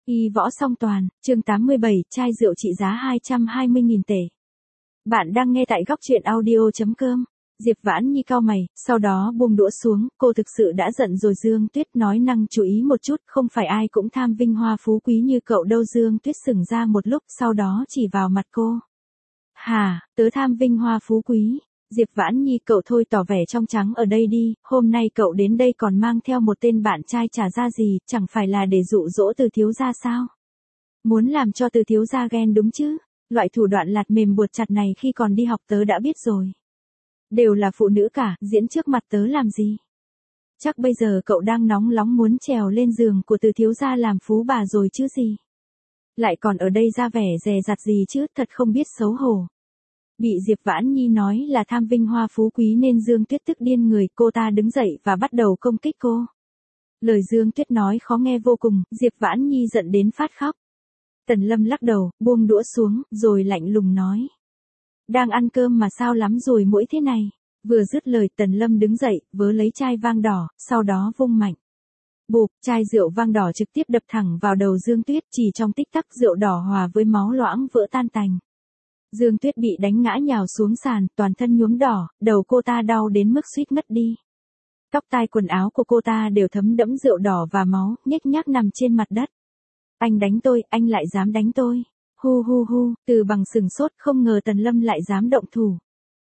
Y võ song toàn, chương 87, chai rượu trị giá 220.000 tệ. Bạn đang nghe tại góc truyện audio.com. Diệp Vãn Nhi cau mày, sau đó buông đũa xuống, cô thực sự đã giận rồi. Dương Tuyết nói năng chú ý một chút, không phải ai cũng tham vinh hoa phú quý như cậu đâu. Dương Tuyết sững ra một lúc, sau đó chỉ vào mặt cô. Hả, tớ tham vinh hoa phú quý? Diệp Vãn Nhi, cậu thôi tỏ vẻ trong trắng ở đây đi, hôm nay cậu đến đây còn mang theo một tên bạn trai trả ra gì, chẳng phải là để dụ dỗ Từ thiếu gia sao? Muốn làm cho Từ thiếu gia ghen đúng chứ? Loại thủ đoạn lạt mềm buộc chặt này khi còn đi học tớ đã biết rồi. Đều là phụ nữ cả, diễn trước mặt tớ làm gì? Chắc bây giờ cậu đang nóng nóng muốn trèo lên giường của Từ thiếu gia làm phú bà rồi chứ gì? Lại còn ở đây ra vẻ dè dặt gì chứ, thật không biết xấu hổ. Bị Diệp Vãn Nhi nói là tham vinh hoa phú quý nên Dương Tuyết tức điên người, cô ta đứng dậy và bắt đầu công kích cô. Lời Dương Tuyết nói khó nghe vô cùng, Diệp Vãn Nhi giận đến phát khóc. Tần Lâm lắc đầu, buông đũa xuống, rồi lạnh lùng nói. Đang ăn cơm mà sao lắm rồi mũi thế này. Vừa dứt lời Tần Lâm đứng dậy, vớ lấy chai vang đỏ, sau đó vung mạnh. Bụp, chai rượu vang đỏ trực tiếp đập thẳng vào đầu Dương Tuyết, chỉ trong tích tắc rượu đỏ hòa với máu loãng vỡ tan tành. Dương Tuyết bị đánh ngã nhào xuống sàn, toàn thân nhuốm đỏ, đầu cô ta đau đến mức suýt ngất đi. Tóc tai quần áo của cô ta đều thấm đẫm rượu đỏ và máu, nhếch nhác nằm trên mặt đất. Anh đánh tôi, anh lại dám đánh tôi. Hu hu hu, Từ Bằng sừng sốt, không ngờ Tần Lâm lại dám động thủ.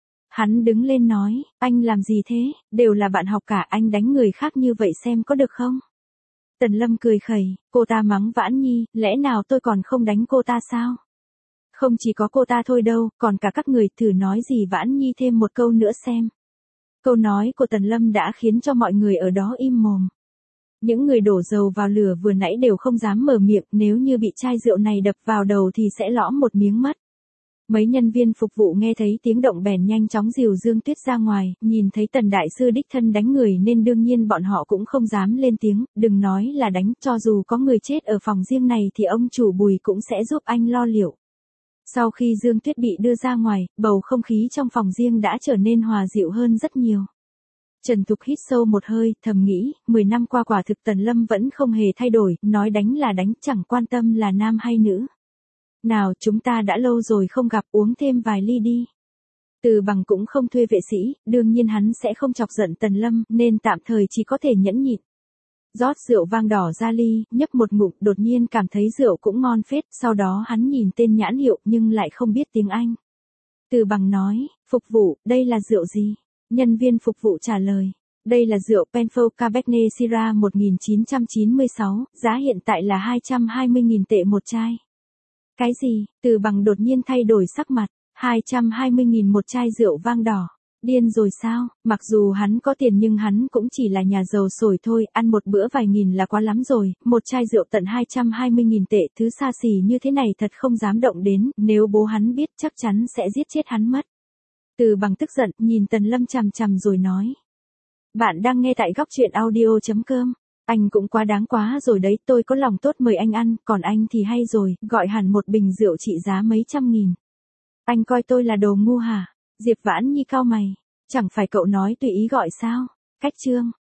Hắn đứng lên nói, anh làm gì thế, đều là bạn học cả, anh đánh người khác như vậy xem có được không? Tần Lâm cười khẩy, cô ta mắng Vãn Nhi, lẽ nào tôi còn không đánh cô ta sao? Không chỉ có cô ta thôi đâu, còn cả các người, thử nói gì Vãn Nhi thêm một câu nữa xem. Câu nói của Tần Lâm đã khiến cho mọi người ở đó im mồm. Những người đổ dầu vào lửa vừa nãy đều không dám mở miệng, nếu như bị chai rượu này đập vào đầu thì sẽ lõm một miếng mất. Mấy nhân viên phục vụ nghe thấy tiếng động bèn nhanh chóng dìu Dương Tuyết ra ngoài, nhìn thấy Tần đại sư đích thân đánh người nên đương nhiên bọn họ cũng không dám lên tiếng, đừng nói là đánh, cho dù có người chết ở phòng riêng này thì ông chủ Bùi cũng sẽ giúp anh lo liệu. Sau khi Dương Tuyết bị đưa ra ngoài, bầu không khí trong phòng riêng đã trở nên hòa dịu hơn rất nhiều. Trần Thục hít sâu một hơi, thầm nghĩ, 10 năm qua quả thực Tần Lâm vẫn không hề thay đổi, nói đánh là đánh, chẳng quan tâm là nam hay nữ. Nào, chúng ta đã lâu rồi không gặp, uống thêm vài ly đi. Từ Bằng cũng không thuê vệ sĩ, đương nhiên hắn sẽ không chọc giận Tần Lâm, nên tạm thời chỉ có thể nhẫn nhịn. Rót rượu vang đỏ ra ly, nhấp một ngụm, đột nhiên cảm thấy rượu cũng ngon phết, sau đó hắn nhìn tên nhãn hiệu nhưng lại không biết tiếng Anh. Từ Bằng nói, phục vụ, đây là rượu gì? Nhân viên phục vụ trả lời, đây là rượu Penfolds Cabernet Syrah 1996, giá hiện tại là 220.000 tệ một chai. Cái gì? Từ Bằng đột nhiên thay đổi sắc mặt, 220.000 một chai rượu vang đỏ. Điên rồi sao, mặc dù hắn có tiền nhưng hắn cũng chỉ là nhà giàu sổi thôi, ăn một bữa vài nghìn là quá lắm rồi, một chai rượu tận 220.000 tệ, thứ xa xỉ như thế này thật không dám động đến, nếu bố hắn biết chắc chắn sẽ giết chết hắn mất. Từ Bằng tức giận, nhìn Tần Lâm chằm chằm rồi nói. Bạn đang nghe tại góc truyện audio.com. Anh cũng quá đáng quá rồi đấy, tôi có lòng tốt mời anh ăn, còn anh thì hay rồi, gọi hẳn một bình rượu trị giá mấy trăm nghìn. Anh coi tôi là đồ ngu hả? Diệp Vãn Nhi cau mày, chẳng phải cậu nói tùy ý gọi sao? Cách chương.